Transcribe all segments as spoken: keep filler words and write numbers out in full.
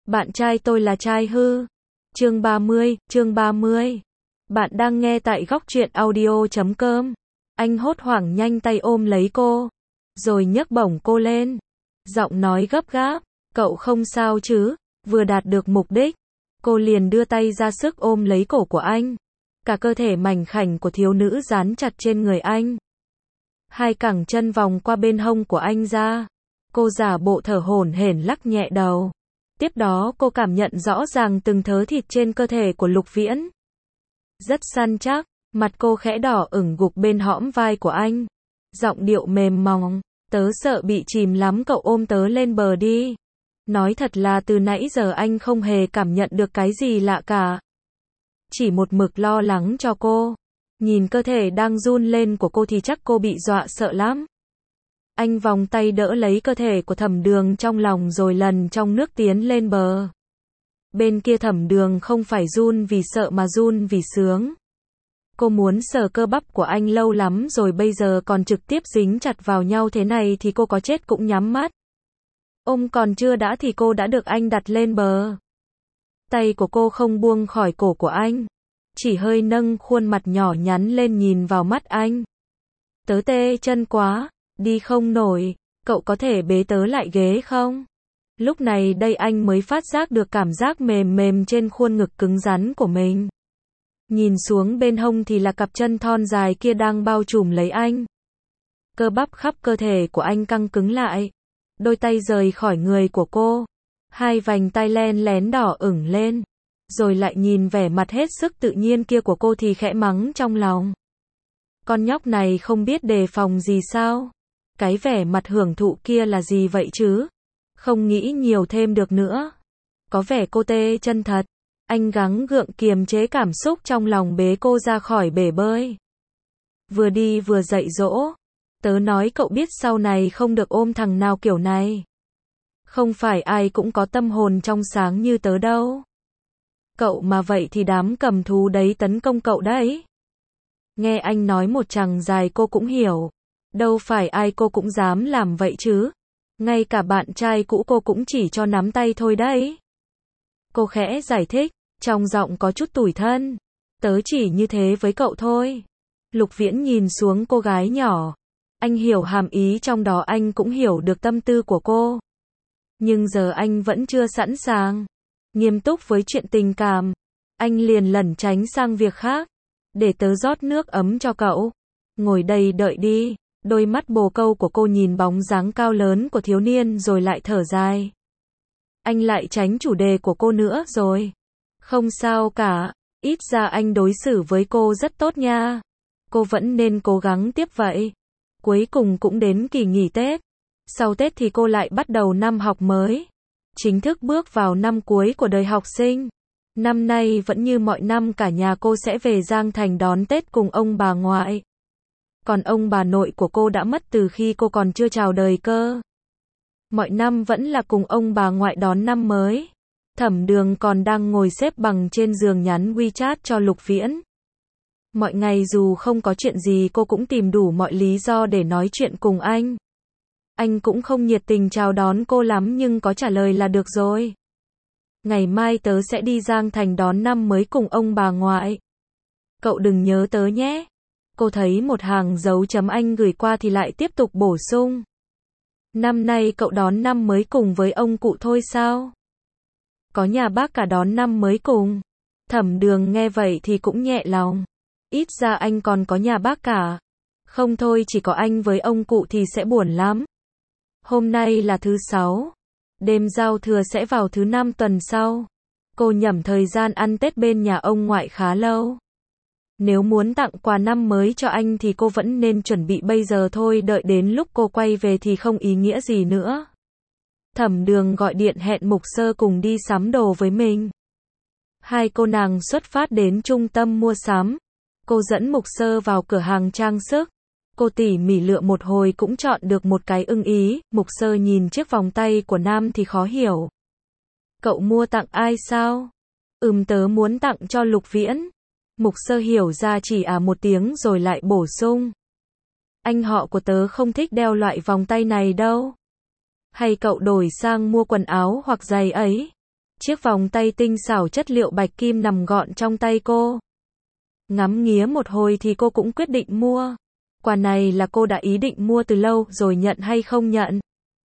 Bạn trai tôi là trai hư. Chương ba mươi, chương ba mươi. Bạn đang nghe tại góc truyện audio chấm com. Anh hốt hoảng nhanh tay ôm lấy cô, rồi nhấc bổng cô lên. Giọng nói gấp gáp, cậu không sao chứ? Vừa đạt được mục đích, cô liền đưa tay ra sức ôm lấy cổ của anh. Cả cơ thể mảnh khảnh của thiếu nữ dán chặt trên người anh. Hai cẳng chân vòng qua bên hông của anh ra. Cô giả bộ thở hổn hển lắc nhẹ đầu. Tiếp đó cô cảm nhận rõ ràng từng thớ thịt trên cơ thể của Lục Viễn. Rất săn chắc, mặt cô khẽ đỏ ửng gục bên hõm vai của anh. Giọng điệu mềm mỏng, tớ sợ bị chìm lắm, cậu ôm tớ lên bờ đi. Nói thật là từ nãy giờ anh không hề cảm nhận được cái gì lạ cả. Chỉ một mực lo lắng cho cô. Nhìn cơ thể đang run lên của cô thì chắc cô bị dọa sợ lắm. Anh vòng tay đỡ lấy cơ thể của Thẩm Đường trong lòng rồi lần trong nước tiến lên bờ. Bên kia Thẩm Đường không phải run vì sợ mà run vì sướng. Cô muốn sờ cơ bắp của anh lâu lắm rồi, bây giờ còn trực tiếp dính chặt vào nhau thế này thì cô có chết cũng nhắm mắt. Ôm còn chưa đã thì cô đã được anh đặt lên bờ. Tay của cô không buông khỏi cổ của anh, chỉ hơi nâng khuôn mặt nhỏ nhắn lên nhìn vào mắt anh. Tớ tê chân quá, đi không nổi, cậu có thể bế tớ lại ghế không? Lúc này đây anh mới phát giác được cảm giác mềm mềm trên khuôn ngực cứng rắn của mình. Nhìn xuống bên hông thì là cặp chân thon dài kia đang bao trùm lấy anh. Cơ bắp khắp cơ thể của anh căng cứng lại. Đôi tay rời khỏi người của cô. Hai vành tay len lén đỏ ửng lên. Rồi lại nhìn vẻ mặt hết sức tự nhiên kia của cô thì khẽ mắng trong lòng. Con nhóc này không biết đề phòng gì sao? Cái vẻ mặt hưởng thụ kia là gì vậy chứ? Không nghĩ nhiều thêm được nữa. Có vẻ cô tê chân thật. Anh gắng gượng kiềm chế cảm xúc trong lòng, bế cô ra khỏi bể bơi. Vừa đi vừa dạy dỗ. Tớ nói cậu biết sau này không được ôm thằng nào kiểu này. Không phải ai cũng có tâm hồn trong sáng như tớ đâu. Cậu mà vậy thì đám cầm thú đấy tấn công cậu đấy. Nghe anh nói một chằng dài cô cũng hiểu. Đâu phải ai cô cũng dám làm vậy chứ. Ngay cả bạn trai cũ cô cũng chỉ cho nắm tay thôi đấy. Cô khẽ giải thích, trong giọng có chút tủi thân. Tớ chỉ như thế với cậu thôi. Lục Viễn nhìn xuống cô gái nhỏ. Anh hiểu hàm ý trong đó, anh cũng hiểu được tâm tư của cô. Nhưng giờ anh vẫn chưa sẵn sàng. Nghiêm túc với chuyện tình cảm. Anh liền lẩn tránh sang việc khác. Để tớ rót nước ấm cho cậu. Ngồi đây đợi đi. Đôi mắt bồ câu của cô nhìn bóng dáng cao lớn của thiếu niên rồi lại thở dài. Anh lại tránh chủ đề của cô nữa rồi. Không sao cả. Ít ra anh đối xử với cô rất tốt nha. Cô vẫn nên cố gắng tiếp vậy. Cuối cùng cũng đến kỳ nghỉ Tết. Sau Tết thì cô lại bắt đầu năm học mới. Chính thức bước vào năm cuối của đời học sinh. Năm nay vẫn như mọi năm cả nhà cô sẽ về Giang Thành đón Tết cùng ông bà ngoại. Còn ông bà nội của cô đã mất từ khi cô còn chưa chào đời cơ. Mọi năm vẫn là cùng ông bà ngoại đón năm mới. Thẩm Đường còn đang ngồi xếp bằng trên giường nhắn WeChat cho Lục Viễn. Mọi ngày dù không có chuyện gì cô cũng tìm đủ mọi lý do để nói chuyện cùng anh. Anh cũng không nhiệt tình chào đón cô lắm nhưng có trả lời là được rồi. Ngày mai tớ sẽ đi Giang Thành đón năm mới cùng ông bà ngoại. Cậu đừng nhớ tớ nhé. Cô thấy một hàng dấu chấm anh gửi qua thì lại tiếp tục bổ sung. Năm nay cậu đón năm mới cùng với ông cụ thôi sao? Có nhà bác cả đón năm mới cùng. Thẩm Đường nghe vậy thì cũng nhẹ lòng. Ít ra anh còn có nhà bác cả. Không thôi chỉ có anh với ông cụ thì sẽ buồn lắm. Hôm nay là thứ sáu. Đêm giao thừa sẽ vào thứ năm tuần sau. Cô nhẩm thời gian ăn Tết bên nhà ông ngoại khá lâu. Nếu muốn tặng quà năm mới cho anh thì cô vẫn nên chuẩn bị bây giờ thôi, đợi đến lúc cô quay về thì không ý nghĩa gì nữa. Thẩm Đường gọi điện hẹn Mục Sơ cùng đi sắm đồ với mình. Hai cô nàng xuất phát đến trung tâm mua sắm. Cô dẫn Mục Sơ vào cửa hàng trang sức. Cô tỉ mỉ lựa một hồi cũng chọn được một cái ưng ý. Mục Sơ nhìn chiếc vòng tay của nam thì khó hiểu. Cậu mua tặng ai sao? Ừm tớ muốn tặng cho Lục Viễn. Mục Sơ hiểu ra chỉ à một tiếng rồi lại bổ sung. Anh họ của tớ không thích đeo loại vòng tay này đâu. Hay cậu đổi sang mua quần áo hoặc giày ấy. Chiếc vòng tay tinh xảo chất liệu bạch kim nằm gọn trong tay cô. Ngắm nghía một hồi thì cô cũng quyết định mua. Quà này là cô đã ý định mua từ lâu rồi, nhận hay không nhận.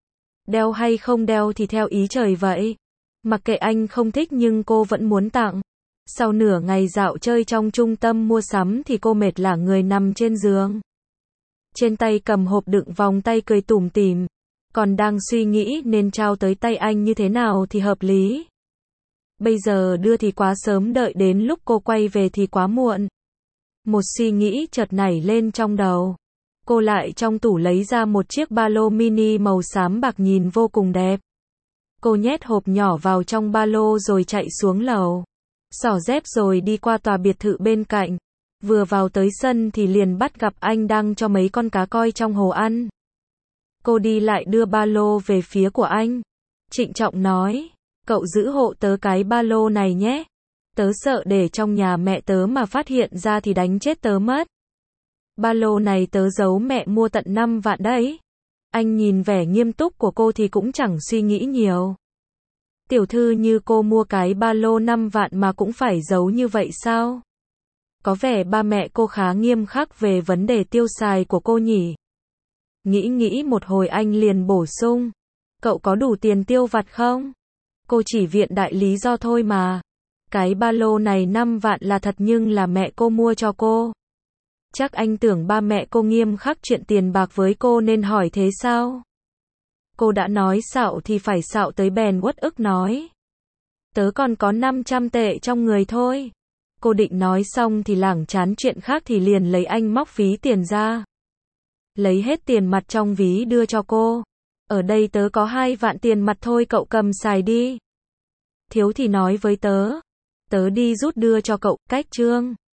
Đeo hay không đeo thì theo ý trời vậy. Mặc kệ anh không thích nhưng cô vẫn muốn tặng. Sau nửa ngày dạo chơi trong trung tâm mua sắm thì cô mệt lả người nằm trên giường. Trên tay cầm hộp đựng vòng tay cười tủm tỉm. Còn đang suy nghĩ nên trao tới tay anh như thế nào thì hợp lý. Bây giờ đưa thì quá sớm, đợi đến lúc cô quay về thì quá muộn. Một suy nghĩ chợt nảy lên trong đầu. Cô lại trong tủ lấy ra một chiếc ba lô mini màu xám bạc nhìn vô cùng đẹp. Cô nhét hộp nhỏ vào trong ba lô rồi chạy xuống lầu. Xỏ dép rồi đi qua tòa biệt thự bên cạnh. Vừa vào tới sân thì liền bắt gặp anh đang cho mấy con cá koi trong hồ ăn. Cô đi lại đưa ba lô về phía của anh. Trịnh trọng nói, cậu giữ hộ tớ cái ba lô này nhé. Tớ sợ để trong nhà mẹ tớ mà phát hiện ra thì đánh chết tớ mất. Ba lô này tớ giấu mẹ mua tận năm vạn đấy. Anh nhìn vẻ nghiêm túc của cô thì cũng chẳng suy nghĩ nhiều. Tiểu thư như cô mua cái ba lô năm vạn mà cũng phải giấu như vậy sao? Có vẻ ba mẹ cô khá nghiêm khắc về vấn đề tiêu xài của cô nhỉ. Nghĩ nghĩ một hồi anh liền bổ sung. Cậu có đủ tiền tiêu vặt không? Cô chỉ viện đại lý do thôi mà. Cái ba lô này năm vạn là thật nhưng là mẹ cô mua cho cô. Chắc anh tưởng ba mẹ cô nghiêm khắc chuyện tiền bạc với cô nên hỏi thế sao? Cô đã nói xạo thì phải xạo tới bèn uất ức nói. Tớ còn có năm trăm tệ trong người thôi. Cô định nói xong thì lảng chán chuyện khác thì liền lấy anh móc ví tiền ra. Lấy hết tiền mặt trong ví đưa cho cô. Ở đây tớ có hai vạn tiền mặt thôi, cậu cầm xài đi. Thiếu thì nói với tớ. Tớ đi rút đưa cho cậu, cách trương.